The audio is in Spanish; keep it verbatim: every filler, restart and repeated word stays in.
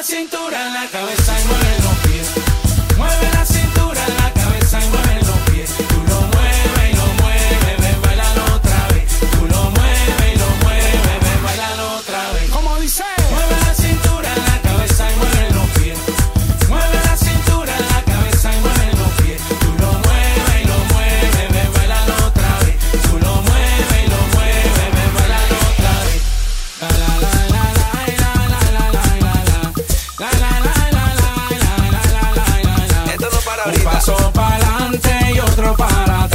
cintura en la cabeza y mueve los pies. Mueve la cintura en la cabeza y mueve los pies. Tú lo mueves y lo mueves, ven, bailalo otra vez. Tú lo mueves y lo mueves, ven, bailalo otra vez. Como dice, mueve la cintura en la cabeza y mueve los pies. Mueve la cintura en la cabeza y mueve los pies. Tú lo mueves y lo mueves, ven, bailalo otra vez. Tú lo mueves y lo mueves, ven, bailalo otra vez. La la la la la la la la la la la. La la la la la la la la la la. Esto no para Un ahorita. paso para adelante y otro para atrás.